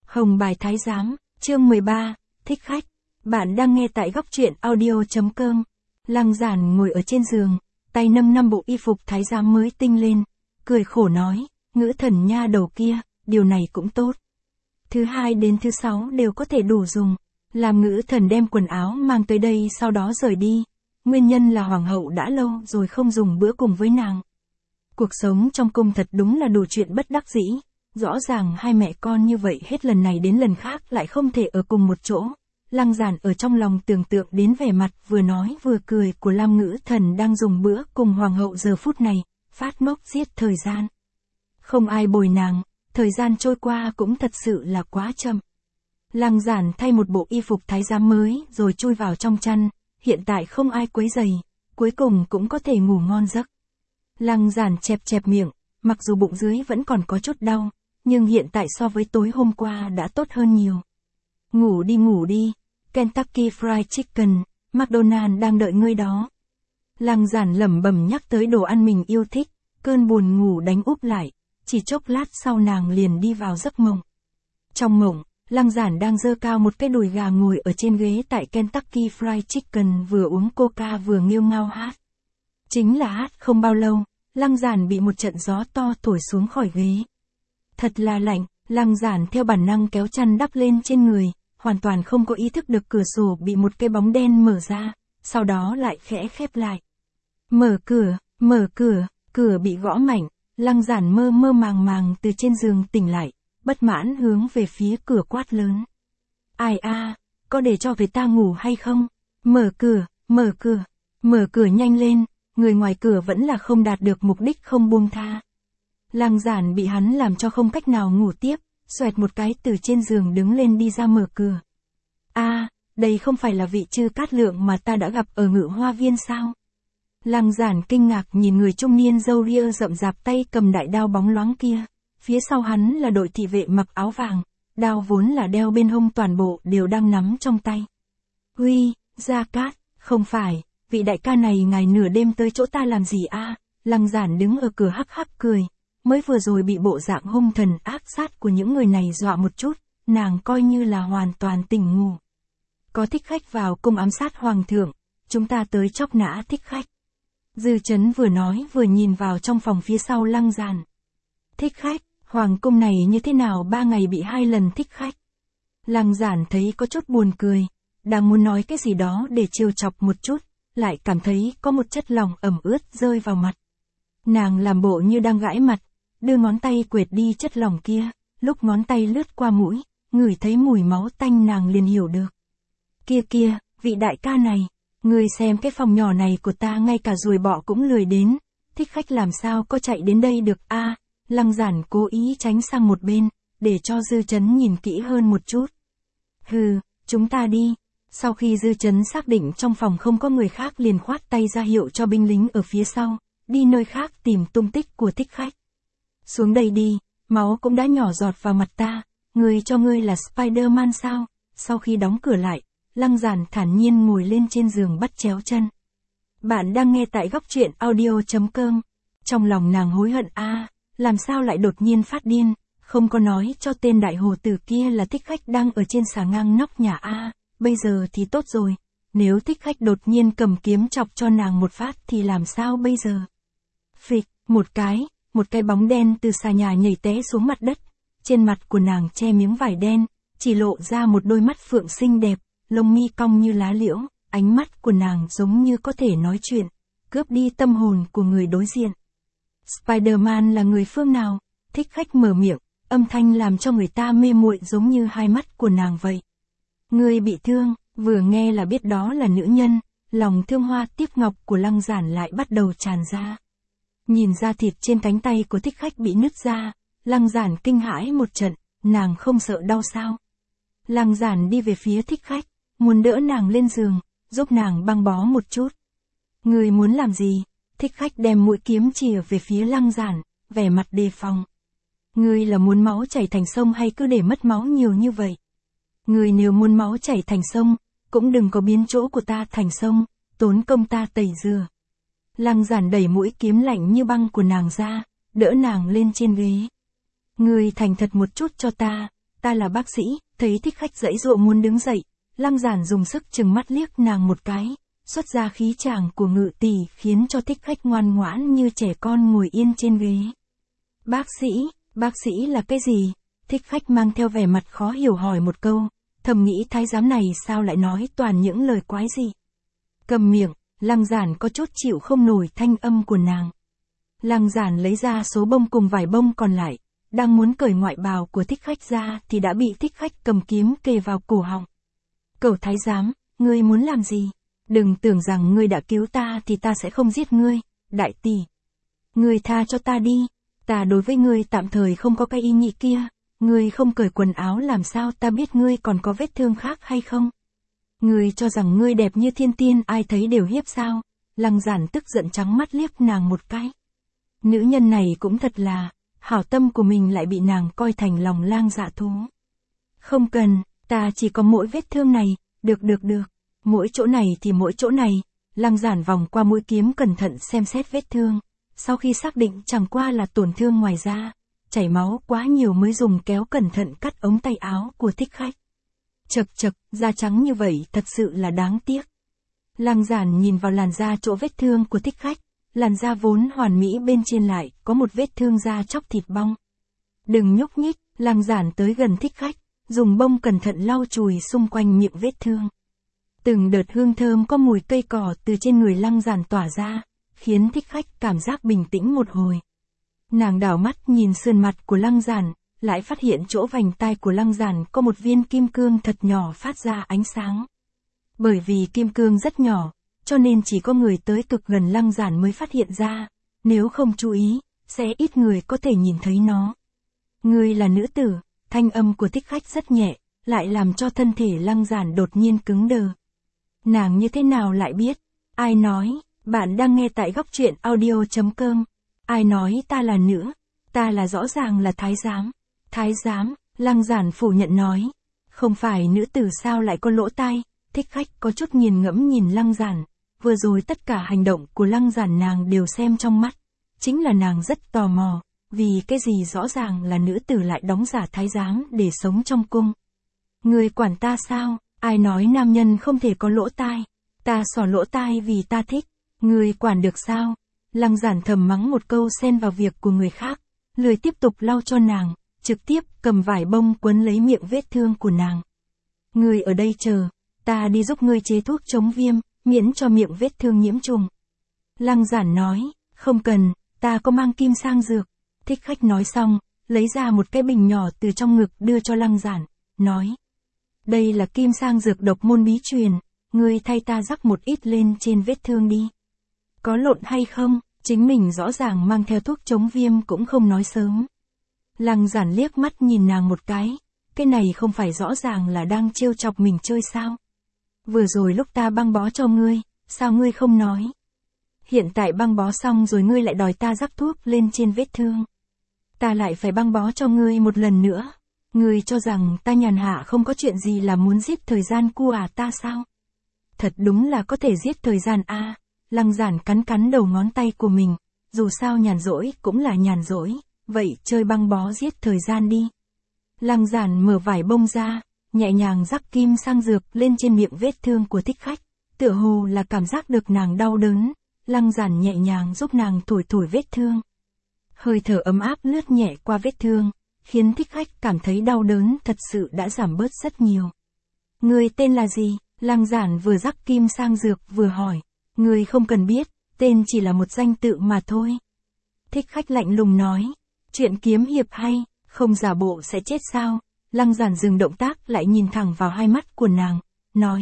Hồng bài thái giám, chương 13, thích khách. Bạn đang nghe tại góc truyện audio.com. Lăng Giản ngồi ở trên giường, tay nâng năm bộ y phục thái giám mới tinh lên, cười khổ nói, Ngữ Thần nha đầu kia, điều này cũng tốt. Thứ hai đến thứ sáu đều có thể đủ dùng. Làm Ngữ Thần đem quần áo mang tới đây sau đó rời đi. Nguyên nhân là hoàng hậu đã lâu rồi không dùng bữa cùng với nàng. Cuộc sống trong cung thật đúng là đủ chuyện bất đắc dĩ. Rõ ràng hai mẹ con như vậy hết lần này đến lần khác lại không thể ở cùng một chỗ. Lăng Giản ở trong lòng tưởng tượng đến vẻ mặt vừa nói vừa cười của Lam Ngữ Thần đang dùng bữa cùng hoàng hậu giờ phút này, phát ngốc giết thời gian. Không ai bồi nàng, thời gian trôi qua cũng thật sự là quá chậm. Lăng Giản thay một bộ y phục thái giám mới rồi chui vào trong chăn, hiện tại không ai quấy rầy, cuối cùng cũng có thể ngủ ngon giấc. Lăng Giản chẹp chẹp miệng, mặc dù bụng dưới vẫn còn có chút đau, nhưng hiện tại so với tối hôm qua đã tốt hơn nhiều. Ngủ đi, Kentucky Fried Chicken, McDonald's đang đợi ngươi đó. Lăng Giản lẩm bẩm nhắc tới đồ ăn mình yêu thích, cơn buồn ngủ đánh úp lại, chỉ chốc lát sau nàng liền đi vào giấc mộng. Trong mộng, Lăng Giản đang giơ cao một cái đùi gà ngồi ở trên ghế tại Kentucky Fried Chicken vừa uống coca vừa nghêu ngao hát. Chính là hát không bao lâu, Lăng Giản bị một trận gió to thổi xuống khỏi ghế. Thật là lạnh, Lăng Giản theo bản năng kéo chăn đắp lên trên người, hoàn toàn không có ý thức được cửa sổ bị một cái bóng đen mở ra, sau đó lại khẽ khép lại. Mở cửa, cửa bị gõ mạnh, Lăng Giản mơ mơ màng từ trên giường tỉnh lại, bất mãn hướng về phía cửa quát lớn. Ai a, có để cho về ta ngủ hay không? Mở cửa nhanh lên, người ngoài cửa vẫn là không đạt được mục đích không buông tha. Lăng Giản bị hắn làm cho không cách nào ngủ tiếp, xoẹt một cái từ trên giường đứng lên đi ra mở cửa. Đây không phải là vị Trư Cát Lượng mà ta đã gặp ở Ngự Hoa Viên sao? Lăng Giản kinh ngạc nhìn người trung niên râu ria rậm rạp tay cầm đại đao bóng loáng kia, phía sau hắn là đội thị vệ mặc áo vàng, đao vốn là đeo bên hông toàn bộ đều đang nắm trong tay. Huy, Gia Cát, không phải, vị đại ca này ngài nửa đêm tới chỗ ta làm gì a? Lăng Giản đứng ở cửa hắc hắc cười. Mới vừa rồi bị bộ dạng hung thần ác sát của những người này dọa một chút, nàng coi như là hoàn toàn tỉnh ngủ. Có thích khách vào cung ám sát hoàng thượng, chúng ta tới chóc nã thích khách. Dư Chấn vừa nói vừa nhìn vào trong phòng phía sau Lăng Giản. Thích khách, hoàng cung này như thế nào 3 ngày bị 2 lần thích khách. Lăng Giản thấy có chút buồn cười, đang muốn nói cái gì đó để trêu chọc một chút, lại cảm thấy có một chất lỏng ẩm ướt rơi vào mặt. Nàng làm bộ như đang gãi mặt, đưa ngón tay quệt đi chất lỏng kia, lúc ngón tay lướt qua mũi, ngửi thấy mùi máu tanh nàng liền hiểu được. Kia, vị đại ca này, người xem cái phòng nhỏ này của ta ngay cả ruồi bọ cũng lười đến, thích khách làm sao có chạy đến đây được a? Lăng Giản cố ý tránh sang một bên, để cho Dư Chấn nhìn kỹ hơn một chút. Hừ, chúng ta đi. Sau khi Dư Chấn xác định trong phòng không có người khác liền khoát tay ra hiệu cho binh lính ở phía sau, đi nơi khác tìm tung tích của thích khách. Xuống đây đi, máu cũng đã nhỏ giọt vào mặt ta, người cho ngươi là Spider-Man sao? Sau khi đóng cửa lại, Lăng Giản thản nhiên ngồi lên trên giường bắt chéo chân. Bạn đang nghe tại góc truyện audio.com. Trong lòng nàng hối hận làm sao lại đột nhiên phát điên, không có nói cho tên đại hồ tử kia là thích khách đang ở trên xà ngang nóc nhà bây giờ thì tốt rồi, nếu thích khách đột nhiên cầm kiếm chọc cho nàng một phát thì làm sao bây giờ? Phịch, một cái bóng đen từ xà nhà nhảy té xuống mặt đất, trên mặt của nàng che miếng vải đen, chỉ lộ ra một đôi mắt phượng xinh đẹp, lông mi cong như lá liễu, ánh mắt của nàng giống như có thể nói chuyện, cướp đi tâm hồn của người đối diện. Spider-Man là người phương nào? Thích khách mở miệng, âm thanh làm cho người ta mê muội giống như hai mắt của nàng vậy. Người bị thương, vừa nghe là biết đó là nữ nhân, lòng thương hoa tiếc ngọc của Lăng Giản lại bắt đầu tràn ra. Nhìn da thịt trên cánh tay của thích khách bị nứt ra, Lăng Giản kinh hãi một trận, nàng không sợ đau sao? Lăng Giản đi về phía thích khách, muốn đỡ nàng lên giường, giúp nàng băng bó một chút. Người muốn làm gì? Thích khách đem mũi kiếm chìa về phía Lăng Giản, vẻ mặt đề phòng. Ngươi là muốn máu chảy thành sông hay cứ để mất máu nhiều như vậy? Ngươi nếu muốn máu chảy thành sông, cũng đừng có biến chỗ của ta thành sông, tốn công ta tẩy rửa. Lăng Giản đẩy mũi kiếm lạnh như băng của nàng ra, đỡ nàng lên trên ghế. Ngươi thành thật một chút cho ta, ta là bác sĩ. Thấy thích khách giãy giụa muốn đứng dậy, Lăng Giản dùng sức trừng mắt liếc nàng một cái, xuất ra khí tràng của ngự tỷ khiến cho thích khách ngoan ngoãn như trẻ con ngồi yên trên ghế. Bác sĩ là cái gì? Thích khách mang theo vẻ mặt khó hiểu hỏi một câu, thầm nghĩ thái giám này sao lại nói toàn những lời quái gì. Cầm miệng, Lăng Giản có chút chịu không nổi thanh âm của nàng. Lăng Giản lấy ra số bông cùng vải bông còn lại, đang muốn cởi ngoại bào của thích khách ra thì đã bị thích khách cầm kiếm kề vào cổ họng. Cẩu thái giám, ngươi muốn làm gì? Đừng tưởng rằng ngươi đã cứu ta thì ta sẽ không giết ngươi, đại tỷ. Ngươi tha cho ta đi, ta đối với ngươi tạm thời không có cái ý nghĩ kia, ngươi không cởi quần áo làm sao ta biết ngươi còn có vết thương khác hay không? Ngươi cho rằng ngươi đẹp như thiên tiên ai thấy đều hiếp sao? Lăng Giản tức giận trắng mắt liếc nàng một cái. Nữ nhân này cũng thật là, hảo tâm của mình lại bị nàng coi thành lòng lang dạ thú. Không cần, ta chỉ có mỗi vết thương này, được. Mỗi chỗ này thì mỗi chỗ này, Lăng Giản vòng qua mũi kiếm cẩn thận xem xét vết thương. Sau khi xác định chẳng qua là tổn thương ngoài da, chảy máu quá nhiều mới dùng kéo cẩn thận cắt ống tay áo của thích khách. Chật, da trắng như vậy thật sự là đáng tiếc. Lăng Giản nhìn vào làn da chỗ vết thương của thích khách, làn da vốn hoàn mỹ bên trên lại có một vết thương da chóc thịt bong. Đừng nhúc nhích, Lăng Giản tới gần thích khách, dùng bông cẩn thận lau chùi xung quanh miệng vết thương. Từng đợt hương thơm có mùi cây cỏ từ trên người Lăng Giản tỏa ra, khiến thích khách cảm giác bình tĩnh một hồi. Nàng đảo mắt nhìn sườn mặt của Lăng Giản, lại phát hiện chỗ vành tai của Lăng Giản có một viên kim cương thật nhỏ phát ra ánh sáng. Bởi vì kim cương rất nhỏ, cho nên chỉ có người tới cực gần Lăng Giản mới phát hiện ra, nếu không chú ý, sẽ ít người có thể nhìn thấy nó. Ngươi là nữ tử, thanh âm của thích khách rất nhẹ, lại làm cho thân thể Lăng Giản đột nhiên cứng đờ. Nàng như thế nào lại biết? Ai nói? Bạn đang nghe tại góc truyện audio.com. Ai nói ta là nữ? Ta là rõ ràng là thái giám. Thái giám, Lăng Giản phủ nhận nói. Không phải nữ tử sao lại có lỗ tai? Thích khách có chút nghiền ngẫm nhìn Lăng Giản. Vừa rồi tất cả hành động của Lăng Giản nàng đều xem trong mắt. Chính là nàng rất tò mò, vì cái gì rõ ràng là nữ tử lại đóng giả thái giám để sống trong cung. Người quản ta sao? Ai nói nam nhân không thể có lỗ tai? Ta xỏ lỗ tai vì ta thích. Người quản được sao? Lăng Giản thầm mắng một câu xen vào việc của người khác, lười tiếp tục lau cho nàng, trực tiếp cầm vải bông quấn lấy miệng vết thương của nàng. Người ở đây chờ, ta đi giúp ngươi chế thuốc chống viêm, miễn cho miệng vết thương nhiễm trùng. Lăng Giản nói, không cần, ta có mang kim sang dược. Thích khách nói xong, lấy ra một cái bình nhỏ từ trong ngực đưa cho Lăng Giản, nói. Đây là kim sang dược độc môn bí truyền, ngươi thay ta rắc một ít lên trên vết thương đi. Có lộn hay không, chính mình rõ ràng mang theo thuốc chống viêm cũng không nói sớm. Lăng Giản liếc mắt nhìn nàng một cái này không phải rõ ràng là đang trêu chọc mình chơi sao? Vừa rồi lúc ta băng bó cho ngươi, sao ngươi không nói? Hiện tại băng bó xong rồi ngươi lại đòi ta rắc thuốc lên trên vết thương. Ta lại phải băng bó cho ngươi một lần nữa. Ngươi cho rằng ta nhàn hạ không có chuyện gì là muốn giết thời gian cu ta sao? Thật đúng là có thể giết thời gian a. Lăng Giản cắn đầu ngón tay của mình, dù sao nhàn rỗi cũng là nhàn rỗi, vậy chơi băng bó giết thời gian đi. Lăng Giản mở vải bông ra, nhẹ nhàng rắc kim sang dược lên trên miệng vết thương của thích khách, tựa hồ là cảm giác được nàng đau đớn, Lăng Giản nhẹ nhàng giúp nàng thổi vết thương. Hơi thở ấm áp lướt nhẹ qua vết thương, khiến thích khách cảm thấy đau đớn thật sự đã giảm bớt rất nhiều. Người tên là gì? Lăng Giản vừa rắc kim sang dược vừa hỏi. Người không cần biết, tên chỉ là một danh tự mà thôi. Thích khách lạnh lùng nói. Chuyện kiếm hiệp hay, không giả bộ sẽ chết sao? Lăng Giản dừng động tác lại nhìn thẳng vào hai mắt của nàng, nói.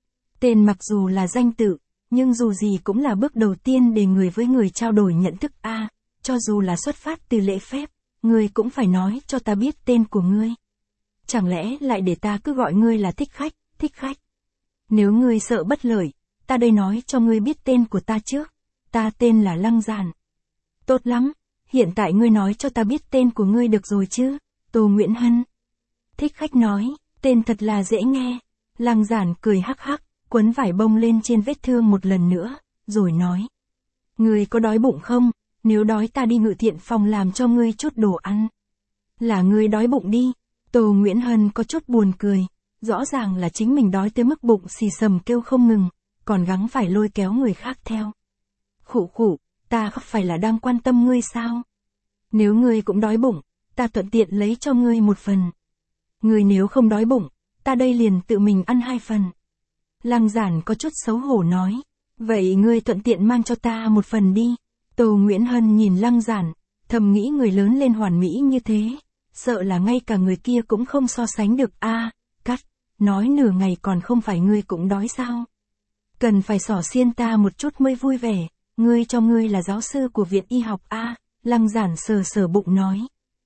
Tên mặc dù là danh tự, nhưng dù gì cũng là bước đầu tiên để người với người trao đổi nhận thức a. Cho dù là xuất phát từ lễ phép, ngươi cũng phải nói cho ta biết tên của ngươi. Chẳng lẽ lại để ta cứ gọi ngươi là thích khách? Nếu ngươi sợ bất lợi, ta đây nói cho ngươi biết tên của ta trước. Ta tên là Lăng Giản. Tốt lắm, hiện tại ngươi nói cho ta biết tên của ngươi được rồi chứ? Tô Nguyễn Hân. Thích khách nói, tên thật là dễ nghe. Lăng Giản cười hắc hắc, quấn vải bông lên trên vết thương một lần nữa, rồi nói. Ngươi có đói bụng không? Nếu đói ta đi Ngự Thiện phòng làm cho ngươi chút đồ ăn. Là ngươi đói bụng đi. Tô Nguyễn Hân có chút buồn cười, rõ ràng là chính mình đói tới mức bụng xì xầm kêu không ngừng, còn gắng phải lôi kéo người khác theo. Khụ khụ, ta không phải là đang quan tâm ngươi sao? Nếu ngươi cũng đói bụng, ta thuận tiện lấy cho ngươi một phần. Ngươi nếu không đói bụng, ta đây liền tự mình ăn 2 phần. Lăng Giản có chút xấu hổ nói, vậy ngươi thuận tiện mang cho ta một phần đi. Tô Nguyễn Hân nhìn Lăng Giản, thầm nghĩ người lớn lên hoàn mỹ như thế, sợ là ngay cả người kia cũng không so sánh được a. Cắt, nói nửa ngày còn không phải ngươi cũng đói sao? Cần phải xỏ xiên ta một chút mới vui vẻ, ngươi cho ngươi là giáo sư của viện y học a. Lăng Giản sờ sờ bụng nói.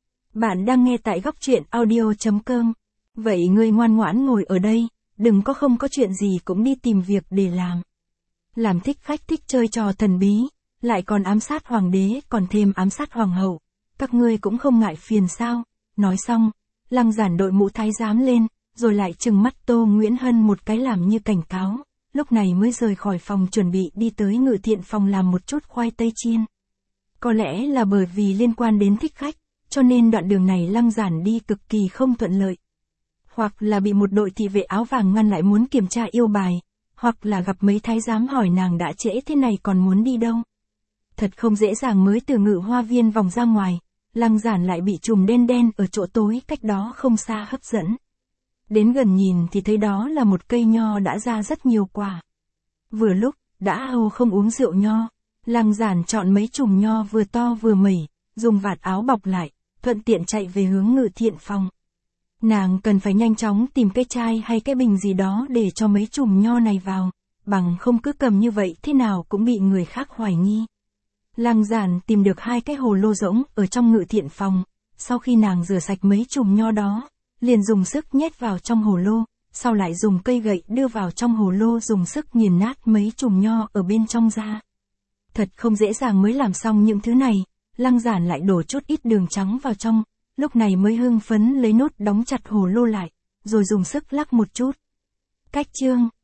Bạn đang nghe tại góc truyện audio.com. Vậy ngươi ngoan ngoãn ngồi ở đây, đừng có không có chuyện gì cũng đi tìm việc để làm. Làm thích khách thích chơi trò thần bí, lại còn ám sát hoàng đế còn thêm ám sát hoàng hậu. Các ngươi cũng không ngại phiền sao? Nói xong, Lăng Giản đội mũ thái giám lên, rồi lại trừng mắt Tô Nguyễn Hân một cái làm như cảnh cáo, lúc này mới rời khỏi phòng chuẩn bị đi tới Ngự Thiện phòng làm một chút khoai tây chiên. Có lẽ là bởi vì liên quan đến thích khách, cho nên đoạn đường này Lăng Giản đi cực kỳ không thuận lợi. Hoặc là bị một đội thị vệ áo vàng ngăn lại muốn kiểm tra yêu bài, hoặc là gặp mấy thái giám hỏi nàng đã trễ thế này còn muốn đi đâu. Thật không dễ dàng mới từ Ngự Hoa Viên vòng ra ngoài, Lăng Giản lại bị chùm đen đen ở chỗ tối cách đó không xa hấp dẫn. Đến gần nhìn thì thấy đó là một cây nho đã ra rất nhiều quả. Vừa lúc, đã lâu không uống rượu nho, Lăng Giản chọn mấy chùm nho vừa to vừa mẩy, dùng vạt áo bọc lại, thuận tiện chạy về hướng Ngự Thiện phòng. Nàng cần phải nhanh chóng tìm cái chai hay cái bình gì đó để cho mấy chùm nho này vào, bằng không cứ cầm như vậy thế nào cũng bị người khác hoài nghi. Lăng Giản tìm được 2 cái hồ lô rỗng ở trong Ngự Thiện phòng, sau khi nàng rửa sạch mấy chùm nho đó, liền dùng sức nhét vào trong hồ lô, sau lại dùng cây gậy đưa vào trong hồ lô dùng sức nghiền nát mấy chùm nho ở bên trong ra. Thật không dễ dàng mới làm xong những thứ này, Lăng Giản lại đổ chút ít đường trắng vào trong, lúc này mới hưng phấn lấy nốt đóng chặt hồ lô lại, rồi dùng sức lắc một chút. Cách chương